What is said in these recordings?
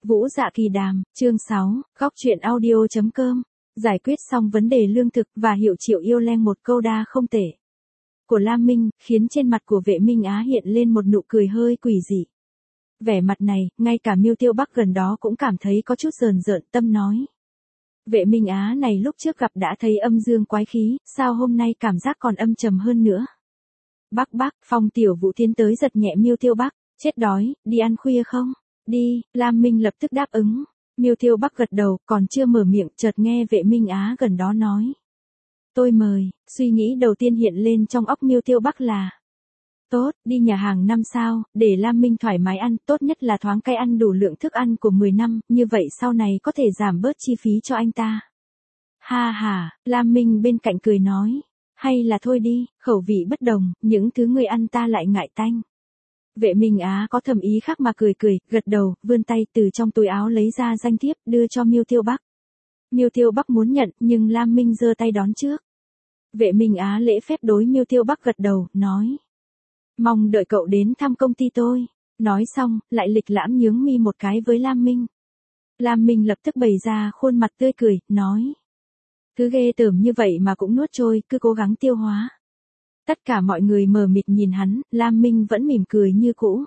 Vũ Dạ Kỳ Đàm, chương 6, góc truyện audio.com. Giải quyết xong vấn đề lương thực và Hiệu Triệu yêu Leng một câu đa không tệ của Lam Minh, khiến trên mặt của Vệ Minh Á hiện lên một nụ cười hơi quỷ dị. Vẻ mặt này, ngay cả Miêu Tiêu Bắc gần đó cũng cảm thấy có chút rờn rợn tâm nói. Vệ Minh Á này lúc trước gặp đã thấy âm dương quái khí, sao hôm nay cảm giác còn âm trầm hơn nữa. Bác, Phong Tiểu Vũ tiến tới giật nhẹ Miêu Tiêu Bắc, chết đói, đi ăn khuya không? Đi, Lam Minh lập tức đáp ứng. Miêu Tiêu Bắc gật đầu, còn chưa mở miệng, chợt nghe Vệ Minh Á gần đó nói. Tôi mời, suy nghĩ đầu tiên hiện lên trong óc Miêu Tiêu Bắc là. Tốt, đi nhà hàng 5 sao, để Lam Minh thoải mái ăn, tốt nhất là thoáng cay ăn đủ lượng thức ăn của 10 năm, như vậy sau này có thể giảm bớt chi phí cho anh ta. Ha ha, Lam Minh bên cạnh cười nói. Hay là thôi đi, khẩu vị bất đồng, những thứ người ăn ta lại ngại tanh. Vệ Minh Á có thầm ý khác mà cười, gật đầu, vươn tay từ trong túi áo lấy ra danh thiếp, đưa cho Miêu Tiêu Bắc. Miêu Tiêu Bắc muốn nhận, nhưng Lam Minh giơ tay đón trước. Vệ Minh Á lễ phép đối Miêu Tiêu Bắc gật đầu, nói. Mong đợi cậu đến thăm công ty tôi. Nói xong, lại lịch lãm nhướng mi một cái với Lam Minh. Lam Minh lập tức bày ra khuôn mặt tươi cười, nói. Cứ ghê tởm như vậy mà cũng nuốt trôi, cứ cố gắng tiêu hóa. Tất cả mọi người mờ mịt nhìn hắn, Lam Minh vẫn mỉm cười như cũ.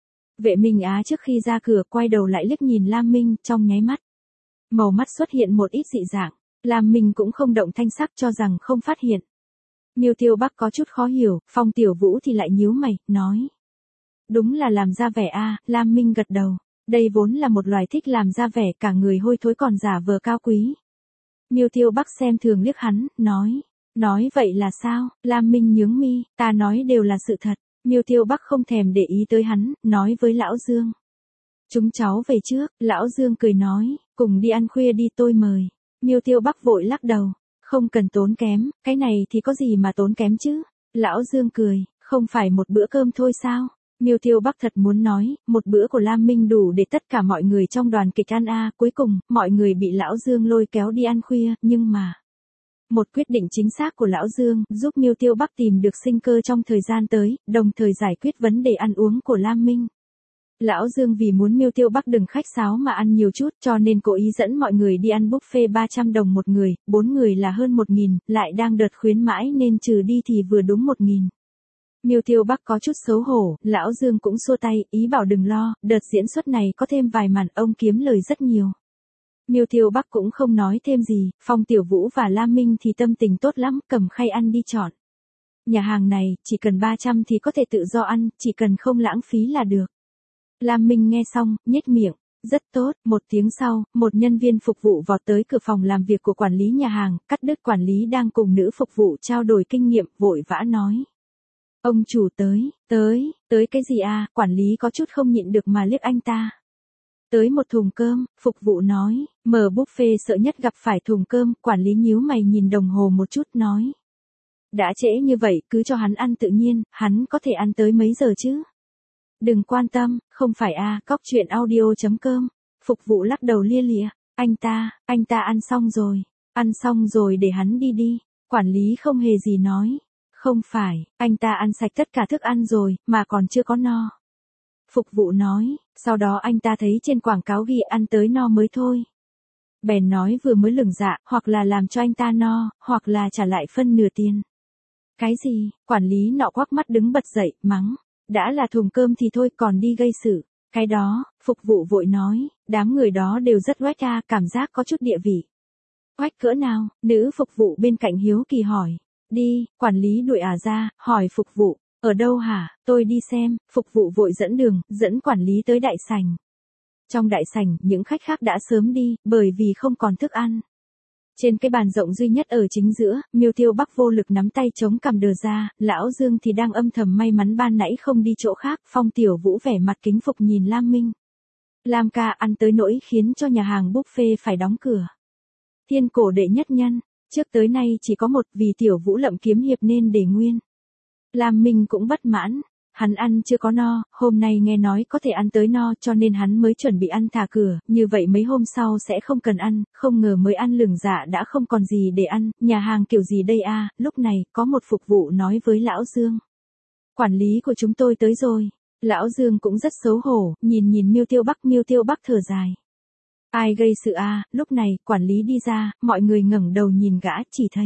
Vệ Minh Á trước khi ra cửa quay đầu lại liếc nhìn Lam Minh, trong nháy mắt. Màu mắt xuất hiện một ít dị dạng, Lam Minh cũng không động thanh sắc cho rằng không phát hiện. Miêu Tiêu Bắc có chút khó hiểu, Phong Tiểu Vũ thì lại nhíu mày, nói. Đúng là làm ra vẻ a, Lam Minh gật đầu. Đây vốn là một loài thích làm ra vẻ cả người hôi thối còn giả vờ cao quý. Miêu Tiêu Bắc xem thường liếc hắn, nói. Nói vậy là sao? Lam Minh nhướng mi, ta nói đều là sự thật. Miêu Tiêu Bắc không thèm để ý tới hắn, nói với Lão Dương. Chúng cháu về trước, Lão Dương cười nói, cùng đi ăn khuya đi tôi mời. Miêu Tiêu Bắc vội lắc đầu, không cần tốn kém, cái này thì có gì mà tốn kém chứ? Lão Dương cười, không phải một bữa cơm thôi sao? Miêu Tiêu Bắc thật muốn nói, một bữa của Lam Minh đủ để tất cả mọi người trong đoàn kịch ăn a. Cuối cùng, mọi người bị Lão Dương lôi kéo đi ăn khuya, nhưng mà. Một quyết định chính xác của Lão Dương, giúp Miêu Tiêu Bắc tìm được sinh cơ trong thời gian tới, đồng thời giải quyết vấn đề ăn uống của Lam Minh. Lão Dương vì muốn Miêu Tiêu Bắc đừng khách sáo mà ăn nhiều chút, cho nên cố ý dẫn mọi người đi ăn buffet 300 đồng một người, 4 người là hơn 1.000, lại đang đợt khuyến mãi nên trừ đi thì vừa đúng 1.000. Miêu Tiêu Bắc có chút xấu hổ, Lão Dương cũng xua tay, ý bảo đừng lo, đợt diễn xuất này có thêm vài màn ông kiếm lời rất nhiều. Miêu Tiêu Bắc cũng không nói thêm gì, Phong Tiểu Vũ và Lam Minh thì tâm tình tốt lắm, cầm khay ăn đi chọn. Nhà hàng này, chỉ cần 300 thì có thể tự do ăn, chỉ cần không lãng phí là được. Lam Minh nghe xong, nhếch miệng, rất tốt, 1 tiếng sau, một nhân viên phục vụ vọt tới cửa phòng làm việc của quản lý nhà hàng, cắt đứt quản lý đang cùng nữ phục vụ trao đổi kinh nghiệm, vội vã nói. Ông chủ tới cái gì à, quản lý có chút không nhịn được mà liếc anh ta. Tới một thùng cơm, phục vụ nói, mở buffet sợ nhất gặp phải thùng cơm, quản lý nhíu mày nhìn đồng hồ một chút nói. Đã trễ như vậy, cứ cho hắn ăn tự nhiên, hắn có thể ăn tới mấy giờ chứ? Đừng quan tâm, không phải a, góc truyện audio.com. Phục vụ lắc đầu lia lịa, anh ta ăn xong rồi để hắn đi. Quản lý không hề gì nói. Không phải, anh ta ăn sạch tất cả thức ăn rồi, mà còn chưa có no. Phục vụ nói, sau đó anh ta thấy trên quảng cáo ghi ăn tới no mới thôi. Bèn nói vừa mới lửng dạ, hoặc là làm cho anh ta no, hoặc là trả lại phân nửa tiền. Cái gì, quản lý nọ quắc mắt đứng bật dậy, mắng. Đã là thùng cơm thì thôi còn đi gây sự. Cái đó, phục vụ vội nói, đám người đó đều rất oách a, cảm giác có chút địa vị. Oách cỡ nào, nữ phục vụ bên cạnh hiếu kỳ hỏi. Đi, quản lý đuổi ra, hỏi phục vụ. Ở đâu hả, tôi đi xem, phục vụ vội dẫn đường, dẫn quản lý tới đại sảnh. Trong đại sảnh, những khách khác đã sớm đi, bởi vì không còn thức ăn. Trên cái bàn rộng duy nhất ở chính giữa, Miêu Tiêu Bắc vô lực nắm tay chống cằm đờ ra, Lão Dương thì đang âm thầm may mắn ban nãy không đi chỗ khác, Phong Tiểu Vũ vẻ mặt kính phục nhìn Lam Minh. Lam ca ăn tới nỗi khiến cho nhà hàng buffet phải đóng cửa. Thiên cổ đệ nhất nhân, trước tới nay chỉ có một, vì Tiểu Vũ lậm kiếm hiệp nên để nguyên. Lam Minh cũng bất mãn, hắn ăn chưa có no, hôm nay nghe nói có thể ăn tới no cho nên hắn mới chuẩn bị ăn thả cửa, như vậy mấy hôm sau sẽ không cần ăn, không ngờ mới ăn lửng dạ đã không còn gì để ăn, nhà hàng kiểu gì đây a? Lúc này, có một phục vụ nói với Lão Dương. Quản lý của chúng tôi tới rồi. Lão Dương cũng rất xấu hổ, nhìn Miêu Tiêu Bắc thở dài. Ai gây sự a? Lúc này, quản lý đi ra, mọi người ngẩng đầu nhìn gã, chỉ thấy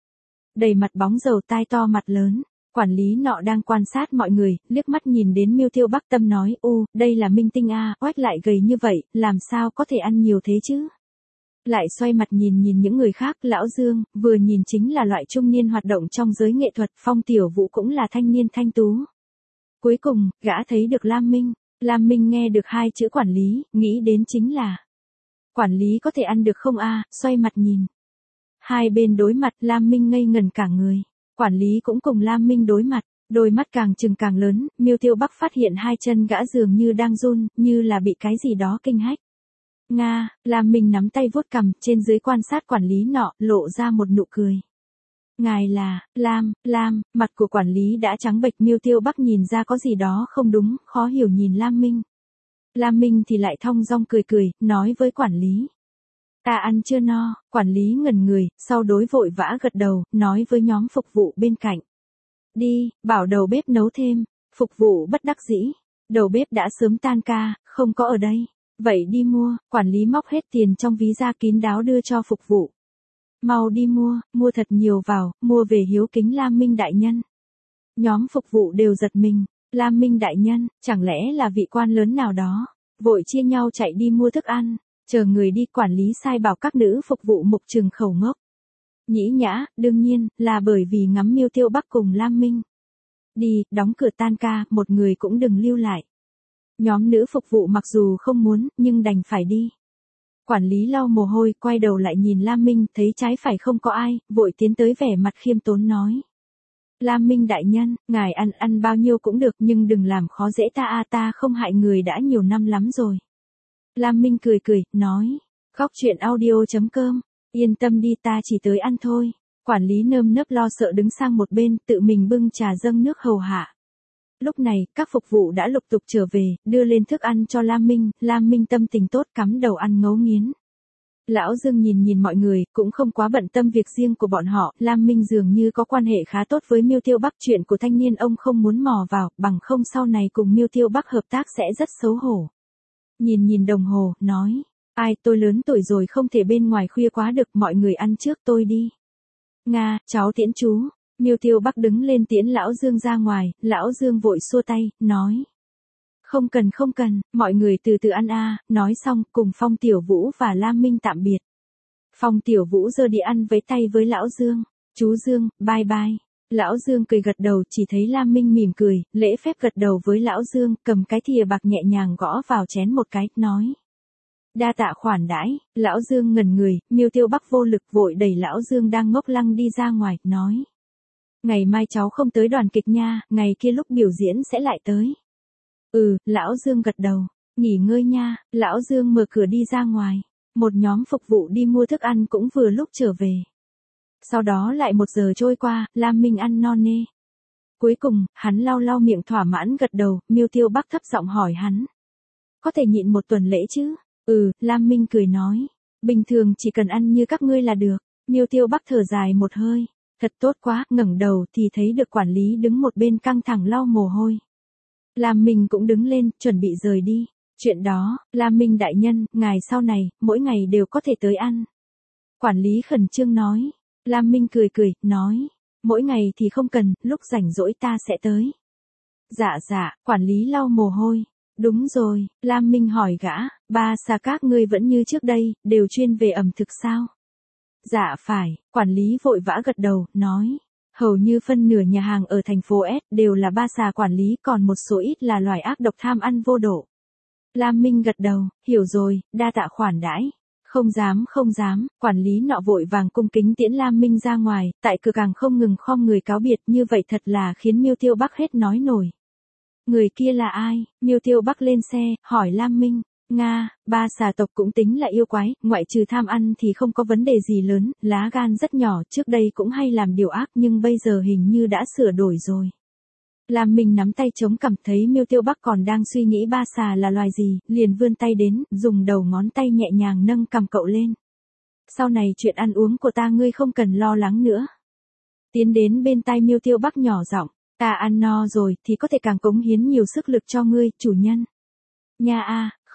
đầy mặt bóng dầu, tai to mặt lớn. Quản lý nọ đang quan sát mọi người, liếc mắt nhìn đến Miêu Tiêu Bắc, tâm nói, đây là minh tinh a, oách lại gầy như vậy, làm sao có thể ăn nhiều thế chứ? Lại xoay mặt nhìn những người khác, lão Dương, vừa nhìn chính là loại trung niên hoạt động trong giới nghệ thuật, Phong Tiểu Vũ cũng là thanh niên thanh tú. Cuối cùng, gã thấy được Lam Minh. Lam Minh nghe được hai chữ quản lý, nghĩ đến chính là quản lý có thể ăn được không a? Xoay mặt nhìn. Hai bên đối mặt, Lam Minh ngây ngẩn cả người. Quản lý cũng cùng Lam Minh đối mặt, đôi mắt càng trừng càng lớn, Miêu Tiêu Bắc phát hiện hai chân gã dường như đang run, như là bị cái gì đó kinh hách. Nga, Lam Minh nắm tay vuốt cằm, trên dưới quan sát quản lý nọ, lộ ra một nụ cười. Ngài là, Lam, mặt của quản lý đã trắng bệch, Miêu Tiêu Bắc nhìn ra có gì đó không đúng, khó hiểu nhìn Lam Minh. Lam Minh thì lại thong dong cười, nói với quản lý. Ta ăn chưa no, quản lý ngẩn người, sau đối vội vã gật đầu, nói với nhóm phục vụ bên cạnh. Đi, bảo đầu bếp nấu thêm, phục vụ bất đắc dĩ. Đầu bếp đã sớm tan ca, không có ở đây. Vậy đi mua, quản lý móc hết tiền trong ví ra kín đáo đưa cho phục vụ. Mau đi mua thật nhiều vào, mua về hiếu kính Lam Minh đại nhân. Nhóm phục vụ đều giật mình, Lam Minh đại nhân, chẳng lẽ là vị quan lớn nào đó, vội chia nhau chạy đi mua thức ăn, chờ người đi, quản lý sai bảo các nữ phục vụ mục trừng khẩu ngốc. Nhĩ nhã, đương nhiên, là bởi vì ngắm Miêu Tiêu Bắc cùng Lam Minh. Đi, đóng cửa tan ca, một người cũng đừng lưu lại. Nhóm nữ phục vụ mặc dù không muốn, nhưng đành phải đi. Quản lý lau mồ hôi, quay đầu lại nhìn Lam Minh, thấy trái phải không có ai, vội tiến tới vẻ mặt khiêm tốn nói. Lam Minh đại nhân, ngài ăn bao nhiêu cũng được, nhưng đừng làm khó dễ ta ta không hại người đã nhiều năm lắm rồi. Lam Minh cười, nói. Góc truyện audio.com, yên tâm đi, ta chỉ tới ăn thôi. Quản lý nơm nớp lo sợ đứng sang một bên, tự mình bưng trà dâng nước hầu hạ. Lúc này, các phục vụ đã lục tục trở về, đưa lên thức ăn cho Lam Minh tâm tình tốt, cắm đầu ăn ngấu nghiến. Lão Dương nhìn mọi người, cũng không quá bận tâm việc riêng của bọn họ, Lam Minh dường như có quan hệ khá tốt với Miêu Tiêu Bắc, chuyện của thanh niên ông không muốn mò vào, bằng không sau này cùng Miêu Tiêu Bắc hợp tác sẽ rất xấu hổ. Nhìn đồng hồ, nói, tôi lớn tuổi rồi không thể bên ngoài khuya quá được, mọi người ăn trước tôi đi. Nga, cháu tiễn chú. Miêu Tiêu Bắc đứng lên tiễn Lão Dương ra ngoài, Lão Dương vội xua tay, nói. Không cần, mọi người từ từ ăn nói xong, cùng Phong Tiểu Vũ và Lam Minh tạm biệt. Phong Tiểu Vũ giơ đi ăn với tay với Lão Dương, chú Dương, bye bye. Lão Dương cười gật đầu, chỉ thấy Lam Minh mỉm cười, lễ phép gật đầu với Lão Dương, cầm cái thìa bạc nhẹ nhàng gõ vào chén một cái, nói. Đa tạ khoản đãi. Lão Dương ngẩn người, Miêu Tiêu Bắc vô lực vội đẩy Lão Dương đang ngốc lăng đi ra ngoài, nói. Ngày mai cháu không tới đoàn kịch nha, ngày kia lúc biểu diễn sẽ lại tới. Lão Dương gật đầu, nghỉ ngơi nha. Lão Dương mở cửa đi ra ngoài, một nhóm phục vụ đi mua thức ăn cũng vừa lúc trở về. Sau đó lại 1 giờ trôi qua, Lam Minh ăn no nê. Cuối cùng, hắn lau miệng thỏa mãn gật đầu, Miêu Tiêu Bắc thấp giọng hỏi hắn. Có thể nhịn 1 tuần lễ chứ? Lam Minh cười nói. Bình thường chỉ cần ăn như các ngươi là được. Miêu Tiêu Bắc thở dài một hơi. Thật tốt quá, ngẩng đầu thì thấy được quản lý đứng một bên căng thẳng lau mồ hôi. Lam Minh cũng đứng lên, chuẩn bị rời đi. Chuyện đó, Lam Minh đại nhân, ngài sau này, mỗi ngày đều có thể tới ăn. Quản lý khẩn trương nói. Lam Minh cười, nói. Mỗi ngày thì không cần, lúc rảnh rỗi ta sẽ tới. Dạ, quản lý lau mồ hôi. Đúng rồi, Lam Minh hỏi gã, ba xa các ngươi vẫn như trước đây, đều chuyên về ẩm thực sao? Dạ phải, quản lý vội vã gật đầu, nói. Hầu như phân nửa nhà hàng ở thành phố S đều là ba xà quản lý, còn một số ít là loài ác độc tham ăn vô độ. Lam Minh gật đầu, hiểu rồi, đa tạ khoản đãi. Không dám, quản lý nọ vội vàng cung kính tiễn Lam Minh ra ngoài, tại cửa càng không ngừng khom người cáo biệt, như vậy thật là khiến Miêu Tiêu Bắc hết nói nổi. Người kia là ai? Miêu Tiêu Bắc lên xe, hỏi Lam Minh. Nga, ba xà tộc cũng tính là yêu quái, ngoại trừ tham ăn thì không có vấn đề gì lớn, lá gan rất nhỏ, trước đây cũng hay làm điều ác nhưng bây giờ hình như đã sửa đổi rồi. Lam Minh nắm tay chống cằm, thấy Miêu Tiêu Bắc còn đang suy nghĩ ba xà là loài gì, liền vươn tay đến, dùng đầu ngón tay nhẹ nhàng nâng cằm cậu lên. Sau này chuyện ăn uống của ta ngươi không cần lo lắng nữa. Tiến đến bên tai Miêu Tiêu Bắc nhỏ giọng, ta ăn no rồi thì có thể càng cống hiến nhiều sức lực cho ngươi, chủ nhân. Nha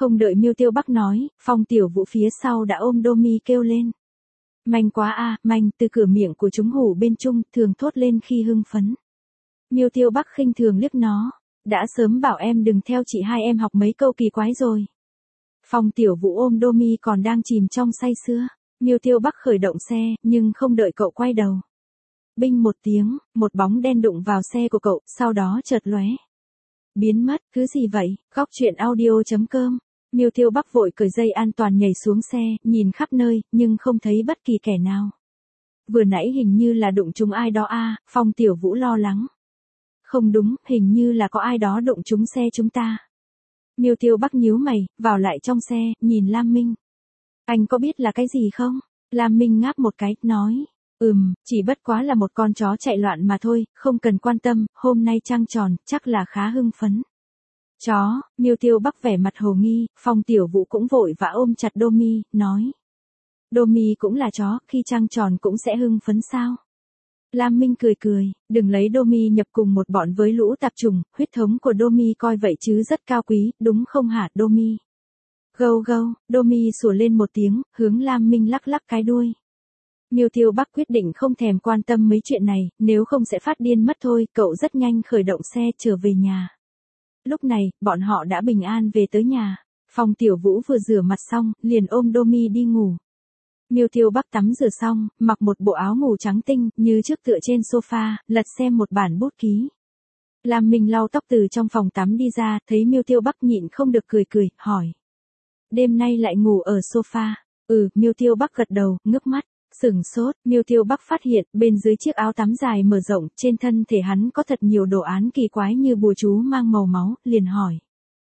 Không đợi Miêu Tiêu Bắc nói, Phong Tiểu Vũ phía sau đã ôm Domi kêu lên. Manh quá a, manh, từ cửa miệng của chúng hủ bên trung, thường thốt lên khi hưng phấn. Miêu Tiêu Bắc khinh thường liếc nó, đã sớm bảo em đừng theo chị hai em học mấy câu kỳ quái rồi. Phong Tiểu Vũ ôm Domi còn đang chìm trong say sưa. Miêu Tiêu Bắc khởi động xe, nhưng không đợi cậu quay đầu. Binh một tiếng, một bóng đen đụng vào xe của cậu, sau đó chợt lóe. Biến mất, thứ gì vậy? Góc truyện audio.com. Miêu Tiêu Bắc vội cởi dây an toàn nhảy xuống xe, nhìn khắp nơi, nhưng không thấy bất kỳ kẻ nào. Vừa nãy hình như là đụng trúng ai đó a, Phong Tiểu Vũ lo lắng. Không đúng, hình như là có ai đó đụng trúng xe chúng ta. Miêu Tiêu Bắc nhíu mày, vào lại trong xe, nhìn Lam Minh. Anh có biết là cái gì không? Lam Minh ngáp một cái, nói. Chỉ bất quá là một con chó chạy loạn mà thôi, không cần quan tâm, hôm nay trăng tròn, chắc là khá hưng phấn. Chó, Miêu Tiêu Bắc vẻ mặt hồ nghi, Phong Tiểu Vũ cũng vội vã ôm chặt Domi, nói. Domi cũng là chó, khi trăng tròn cũng sẽ hưng phấn sao? Lam Minh cười cười, đừng lấy Domi nhập cùng một bọn với lũ tạp chủng, huyết thống của Domi coi vậy chứ rất cao quý, đúng không hả Domi? Gâu gâu, Domi sủa lên một tiếng, hướng Lam Minh lắc lắc cái đuôi. Miêu Tiêu Bắc quyết định không thèm quan tâm mấy chuyện này, nếu không sẽ phát điên mất thôi, cậu rất nhanh khởi động xe trở về nhà. Lúc này, bọn họ đã bình an về tới nhà. Phong Tiểu Vũ vừa rửa mặt xong, liền ôm Domi đi ngủ. Miêu Tiêu Bắc tắm rửa xong, mặc một bộ áo ngủ trắng tinh, như trước tựa trên sofa, lật xem một bản bút ký. Lam Minh lau tóc từ trong phòng tắm đi ra, thấy Miêu Tiêu Bắc nhịn không được cười cười, hỏi. Đêm nay lại ngủ ở sofa. Miêu Tiêu Bắc gật đầu, ngước mắt. Sửng sốt, Miêu Tiêu Bắc phát hiện, bên dưới chiếc áo tắm dài mở rộng, trên thân thể hắn có thật nhiều đồ án kỳ quái như bùa chú mang màu máu, liền hỏi.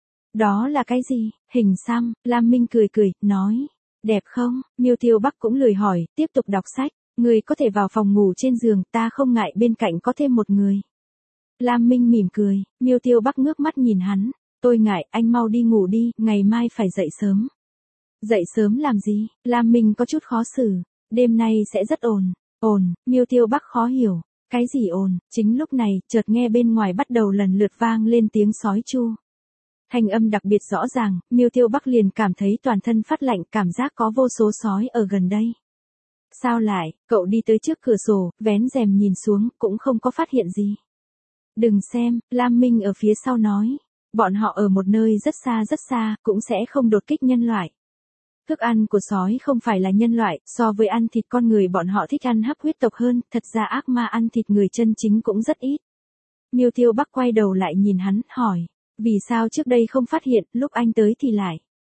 Đó là cái gì? Hình xăm, Lam Minh cười cười, nói. Đẹp không? Miêu Tiêu Bắc cũng lười hỏi, tiếp tục đọc sách. Người có thể vào phòng ngủ trên giường, ta không ngại bên cạnh có thêm một người. Lam Minh mỉm cười, Miêu Tiêu Bắc ngước mắt nhìn hắn. Tôi ngại, anh mau đi ngủ đi, ngày mai phải dậy sớm. Dậy sớm làm gì? Lam Minh có chút khó xử. Đêm nay sẽ rất ồn, Miêu Tiêu Bắc khó hiểu. Cái gì ồn? Chính lúc này, chợt nghe bên ngoài bắt đầu lần lượt vang lên tiếng sói chu. Thanh âm đặc biệt rõ ràng, Miêu Tiêu Bắc liền cảm thấy toàn thân phát lạnh, cảm giác có vô số sói ở gần đây. Sao lại? Cậu đi tới trước cửa sổ, vén rèm nhìn xuống, cũng không có phát hiện gì. Đừng xem, Lam Minh ở phía sau nói. Bọn họ ở một nơi rất xa, cũng sẽ không đột kích nhân loại. Thức ăn của sói không phải là nhân loại, so với ăn thịt con người bọn họ thích ăn hấp huyết tộc hơn, thật ra ác ma ăn thịt người chân chính cũng rất ít. Miêu Tiêu Bắc quay đầu lại nhìn hắn, hỏi, vì sao trước đây không phát hiện, lúc anh tới thì lại.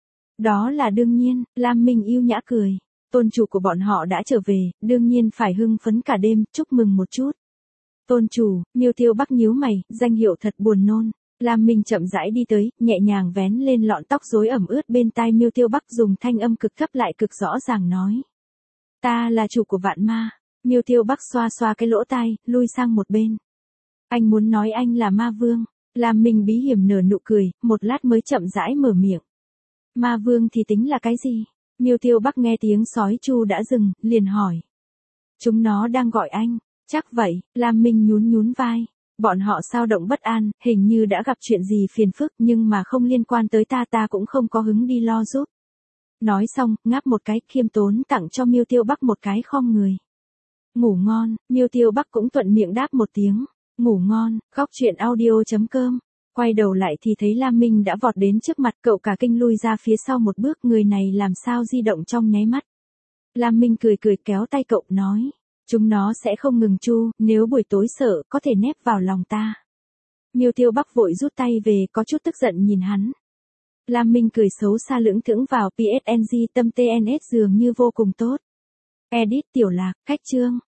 Đó là đương nhiên, Lam Minh yêu nhã cười, tôn chủ của bọn họ đã trở về, đương nhiên phải hưng phấn cả đêm, chúc mừng một chút. Tôn chủ, Miêu Tiêu Bắc nhíu mày, danh hiệu thật buồn nôn. Lam Minh chậm rãi đi tới, nhẹ nhàng vén lên lọn tóc rối ẩm ướt bên tai Miêu Tiêu Bắc dùng thanh âm cực thấp lại cực rõ ràng nói. Ta là chủ của vạn ma. Miêu Tiêu Bắc xoa xoa cái lỗ tai, lui sang một bên. Anh muốn nói anh là ma vương. Lam Minh bí hiểm nở nụ cười, một lát mới chậm rãi mở miệng. Ma vương thì tính là cái gì? Miêu Tiêu Bắc nghe tiếng sói chu đã dừng, liền hỏi. Chúng nó đang gọi anh. Chắc vậy, Lam Minh nhún vai. Bọn họ sao động bất an, hình như đã gặp chuyện gì phiền phức nhưng mà không liên quan tới ta cũng không có hứng đi lo giúp. Nói xong, ngáp một cái, khiêm tốn tặng cho Miêu Tiêu Bắc một cái khom người. Ngủ ngon, Miêu Tiêu Bắc cũng thuận miệng đáp một tiếng. Ngủ ngon, góc truyện audio.com. Quay đầu lại thì thấy Lam Minh đã vọt đến trước mặt, cậu cả kinh lui ra phía sau một bước, người này làm sao di động trong nháy mắt. Lam Minh cười kéo tay cậu, nói. Chúng nó sẽ không ngừng chu, nếu buổi tối sợ, có thể nép vào lòng ta. Miêu Tiêu Bắc vội rút tay về, có chút tức giận nhìn hắn. Lam Minh cười xấu xa lưỡng thững vào PSNG tâm TNS dường như vô cùng tốt. Edit tiểu lạc, cách chương.